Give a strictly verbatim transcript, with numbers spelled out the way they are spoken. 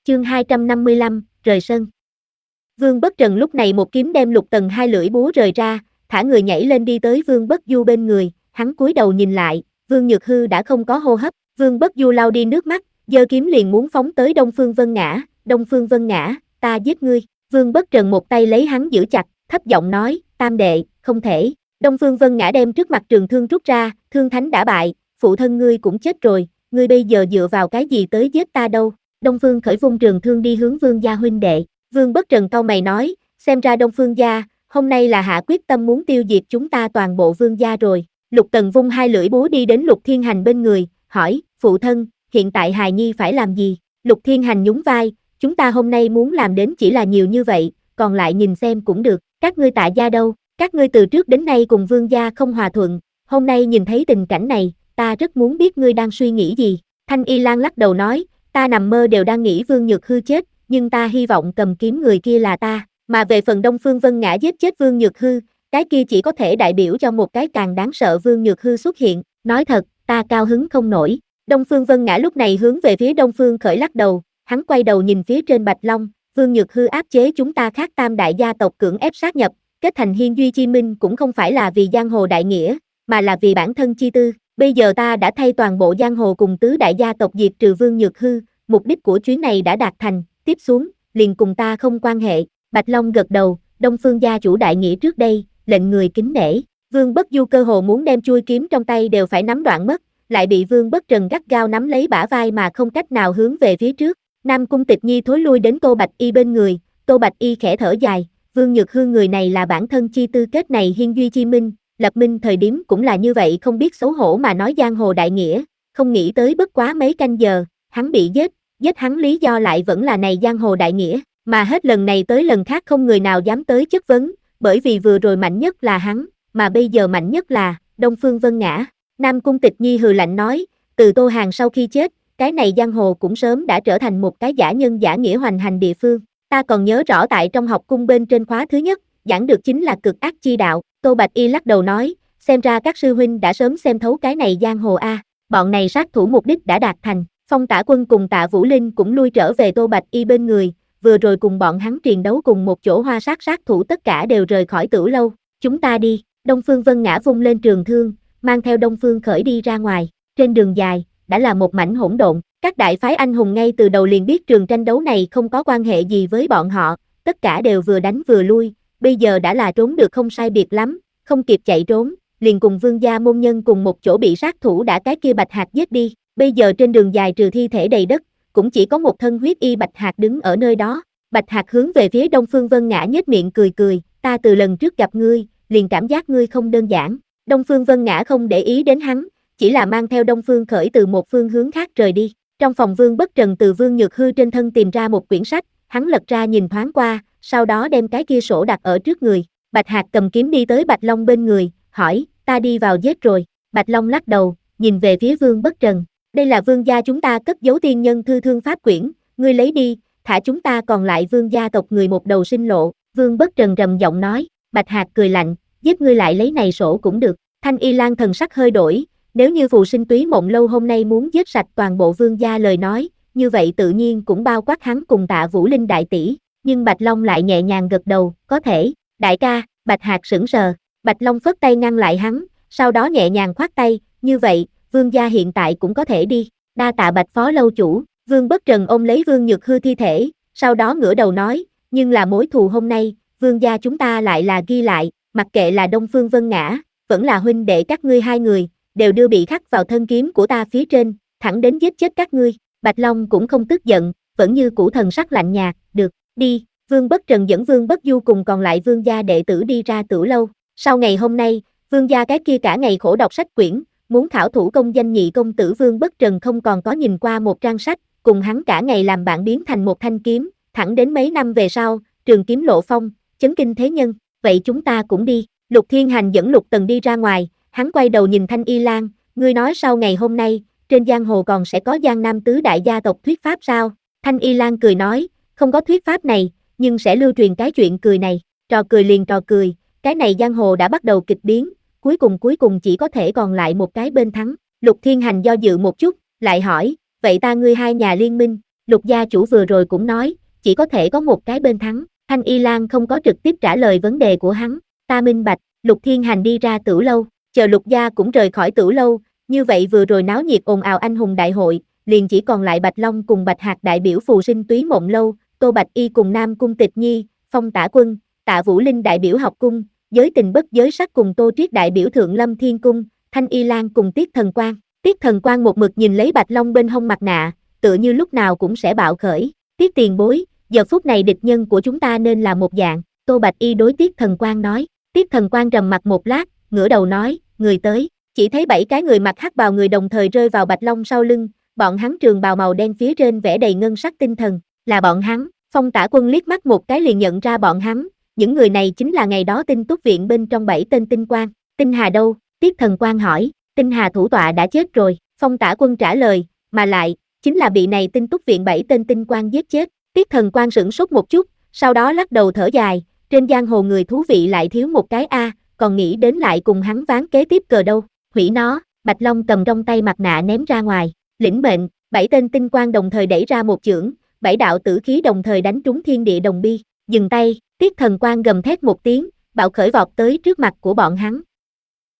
Chương hai trăm năm mươi lăm, rời sân. Vương Bất Trần lúc này một kiếm đem Lục Tần hai lưỡi búa rời ra, thả người nhảy lên đi tới Vương Bất Du bên người, hắn cúi đầu nhìn lại, Vương Nhược Hư đã không có hô hấp, Vương Bất Du lau đi nước mắt, giơ kiếm liền muốn phóng tới Đông Phương Vân Ngã, Đông Phương Vân Ngã, ta giết ngươi, Vương Bất Trần một tay lấy hắn giữ chặt, thấp giọng nói, tam đệ, không thể, Đông Phương Vân Ngã đem trước mặt trường thương rút ra, thương thánh đã bại, phụ thân ngươi cũng chết rồi, ngươi bây giờ dựa vào cái gì tới giết ta đâu, Đông Phương Khởi vung trường thương đi hướng Vương gia huynh đệ, Vương Bất Trần cau mày nói, xem ra Đông Phương gia, hôm nay là hạ quyết tâm muốn tiêu diệt chúng ta toàn bộ Vương gia rồi, Lục Tần vung hai lưỡi búa đi đến Lục Thiên Hành bên người, hỏi, phụ thân, hiện tại hài nhi phải làm gì, Lục Thiên Hành nhún vai, chúng ta hôm nay muốn làm đến chỉ là nhiều như vậy, còn lại nhìn xem cũng được, các ngươi Tạ gia đâu, các ngươi từ trước đến nay cùng Vương gia không hòa thuận, hôm nay nhìn thấy tình cảnh này, ta rất muốn biết ngươi đang suy nghĩ gì, Thanh Y Lan lắc đầu nói, ta nằm mơ đều đang nghĩ Vương Nhược Hư chết, nhưng ta hy vọng cầm kiếm người kia là ta, mà về phần Đông Phương Vân Ngã giết chết Vương Nhược Hư, cái kia chỉ có thể đại biểu cho một cái càng đáng sợ Vương Nhược Hư xuất hiện, nói thật, ta cao hứng không nổi. Đông Phương Vân Ngã lúc này hướng về phía Đông Phương Khởi lắc đầu, hắn quay đầu nhìn phía trên Bạch Long, Vương Nhược Hư áp chế chúng ta khác tam đại gia tộc cưỡng ép sát nhập, kết thành Hiên Duy Chi Minh cũng không phải là vì giang hồ đại nghĩa, mà là vì bản thân chi tư, bây giờ ta đã thay toàn bộ giang hồ cùng tứ đại gia tộc diệt trừ Vương Nhược Hư, mục đích của chuyến này đã đạt thành, tiếp xuống, liền cùng ta không quan hệ, Bạch Long gật đầu, Đông Phương gia chủ đại nghĩa trước đây, lệnh người kính nể, Vương Bất Du cơ hồ muốn đem chuôi kiếm trong tay đều phải nắm đoạn mất, lại bị Vương Bất Trần gắt gao nắm lấy bả vai mà không cách nào hướng về phía trước, Nam Cung Tịch Nhi thối lui đến Tô Bạch Y bên người, Tô Bạch Y khẽ thở dài, Vương Nhược Hư người này là bản thân chi tư kết này Hiên Duy Chi Minh, lập minh thời điểm cũng là như vậy không biết xấu hổ mà nói giang hồ đại nghĩa, không nghĩ tới bất quá mấy canh giờ, hắn bị giết, giết hắn lý do lại vẫn là này giang hồ đại nghĩa, mà hết lần này tới lần khác không người nào dám tới chất vấn, bởi vì vừa rồi mạnh nhất là hắn, mà bây giờ mạnh nhất là Đông Phương Vân Ngã. Nam Cung Tịch Nhi hừ lạnh nói, từ Tô Hàn sau khi chết, cái này giang hồ cũng sớm đã trở thành một cái giả nhân giả nghĩa hoành hành địa phương. Ta còn nhớ rõ tại trong học cung bên trên khóa thứ nhất, giảng được chính là cực ác chi đạo. Tô Bạch Y lắc đầu nói, xem ra các sư huynh đã sớm xem thấu cái này giang hồ a. Bọn này sát thủ mục đích đã đạt thành. Phong Tả Quân cùng Tạ Vũ Linh cũng lui trở về Tô Bạch Y bên người, vừa rồi cùng bọn hắn triền đấu cùng một chỗ hoa sát sát thủ tất cả đều rời khỏi Tử Lâu. Chúng ta đi. Đông Phương Vân Ngã vung lên trường thương, mang theo Đông Phương Khởi đi ra ngoài. Trên đường dài, đã là một mảnh hỗn độn. Các đại phái anh hùng ngay từ đầu liền biết trường tranh đấu này không có quan hệ gì với bọn họ, tất cả đều vừa đánh vừa lui, bây giờ đã là trốn được không sai biệt lắm, không kịp chạy trốn, liền cùng Vương gia môn nhân cùng một chỗ bị sát thủ đã cái kia Bạch Hạc giết đi, bây giờ trên đường dài trừ thi thể đầy đất, cũng chỉ có một thân huyết y Bạch Hạc đứng ở nơi đó. Bạch Hạc hướng về phía Đông Phương Vân Ngã nhếch miệng cười cười, ta từ lần trước gặp ngươi, liền cảm giác ngươi không đơn giản. Đông Phương Vân Ngã không để ý đến hắn, chỉ là mang theo Đông Phương Khởi từ một phương hướng khác rời đi. Trong phòng Vương Bất Trần từ Vương Nhược Hư trên thân tìm ra một quyển sách, hắn lật ra nhìn thoáng qua, sau đó đem cái kia sổ đặt ở trước người. Bạch Hạc cầm kiếm đi tới Bạch Long bên người, hỏi, ta đi vào giết rồi. Bạch Long lắc đầu, nhìn về phía Vương Bất Trần. Đây là Vương gia chúng ta cất giấu tiên nhân thư thương pháp quyển, ngươi lấy đi, thả chúng ta còn lại Vương gia tộc người một đầu sinh lộ. Vương Bất Trần trầm giọng nói, Bạch Hạc cười lạnh, giết ngươi lại lấy này sổ cũng được. Thanh Y Lan thần sắc hơi đổi. Nếu như Phù Sinh Túy Mộng Lâu hôm nay muốn giết sạch toàn bộ Vương gia lời nói, như vậy tự nhiên cũng bao quát hắn cùng Tạ Vũ Linh đại tỷ, nhưng Bạch Long lại nhẹ nhàng gật đầu, có thể, đại ca. Bạch Hạc sững sờ, Bạch Long phất tay ngăn lại hắn, sau đó nhẹ nhàng khoát tay, như vậy, Vương gia hiện tại cũng có thể đi, đa tạ Bạch phó lâu chủ. Vương Bất Trần ôm lấy Vương Nhược Hư thi thể, sau đó ngửa đầu nói, nhưng là mối thù hôm nay, Vương gia chúng ta lại là ghi lại, mặc kệ là Đông Phương Vân Ngã, vẫn là huynh đệ các ngươi hai người, đều đưa bị khắc vào thân kiếm của ta phía trên, thẳng đến giết chết các ngươi. Bạch Long cũng không tức giận, vẫn như cũ thần sắc lạnh nhạt, được, đi. Vương Bất Trần dẫn Vương Bất Du cùng còn lại Vương gia đệ tử đi ra Tử Lâu. Sau ngày hôm nay, Vương gia cái kia cả ngày khổ đọc sách quyển, muốn khảo thủ công danh nhị công tử Vương Bất Trần không còn có nhìn qua một trang sách, cùng hắn cả ngày làm bạn biến thành một thanh kiếm, thẳng đến mấy năm về sau, trường kiếm lộ phong, chấn kinh thế nhân, vậy chúng ta cũng đi. Lục Thiên Hành dẫn Lục Tần đi ra ngoài, hắn quay đầu nhìn Thanh Y Lan, ngươi nói sau ngày hôm nay, trên giang hồ còn sẽ có Giang Nam tứ đại gia tộc thuyết pháp sao? Thanh Y Lan cười nói, không có thuyết pháp này, nhưng sẽ lưu truyền cái chuyện cười này, trò cười liền trò cười, cái này giang hồ đã bắt đầu kịch biến, cuối cùng cuối cùng chỉ có thể còn lại một cái bên thắng. Lục Thiên Hành do dự một chút, lại hỏi, vậy ta ngươi hai nhà liên minh, Lục gia chủ vừa rồi cũng nói, chỉ có thể có một cái bên thắng. Thanh Y Lan không có trực tiếp trả lời vấn đề của hắn. Ta minh bạch. Lục Thiên Hành đi ra Tử lâu, chờ Lục gia cũng rời khỏi Tử lâu, như vậy vừa rồi náo nhiệt ồn ào anh hùng đại hội, liền chỉ còn lại Bạch Long cùng Bạch Hạc đại biểu Phù Sinh Túy Mộng lâu, Tô Bạch Y cùng Nam Cung Tịch Nhi, Phong Tả Quân, Tạ Vũ Linh đại biểu Học cung, Giới Tình Bất Giới Sắc cùng Tô Triết đại biểu Thượng Lâm Thiên cung, Thanh Y Lan cùng Tiết Thần Quang. Tiết Thần Quang một mực nhìn lấy Bạch Long bên hông mặt nạ, tựa như lúc nào cũng sẽ bạo khởi. Tiết tiền bối, giờ phút này địch nhân của chúng ta nên là một dạng, Tô Bạch Y đối Tiết Thần Quang nói. Tiết Thần Quang trầm mặt một lát, ngửa đầu nói, người tới, chỉ thấy bảy cái người mặc hắc bào người đồng thời rơi vào Bạch Long sau lưng, bọn hắn trường bào màu đen phía trên vẽ đầy ngân sắc tinh thần, là bọn hắn. Phong Tả Quân liếc mắt một cái liền nhận ra bọn hắn, những người này chính là ngày đó Tinh Túc viện bên trong bảy tên tinh quang. Tinh Hà đâu? Tiết Thần Quang hỏi. Tinh Hà thủ tọa đã chết rồi, Phong Tả Quân trả lời, mà lại, chính là bị này Tinh Túc viện bảy tên tinh quang giết chết. Tiết Thần Quang sửng sốt một chút, sau đó lắc đầu thở dài, trên giang hồ người thú vị lại thiếu một cái a, còn nghĩ đến lại cùng hắn ván kế tiếp cờ đâu. Hủy nó. Bạch Long cầm trong tay mặt nạ ném ra ngoài, lĩnh mệnh, bảy tên tinh quang đồng thời đẩy ra một chưởng, bảy đạo tử khí đồng thời đánh trúng thiên địa đồng bi. Dừng tay. Tiết Thần Quang gầm thét một tiếng, bạo khởi vọt tới trước mặt của bọn hắn.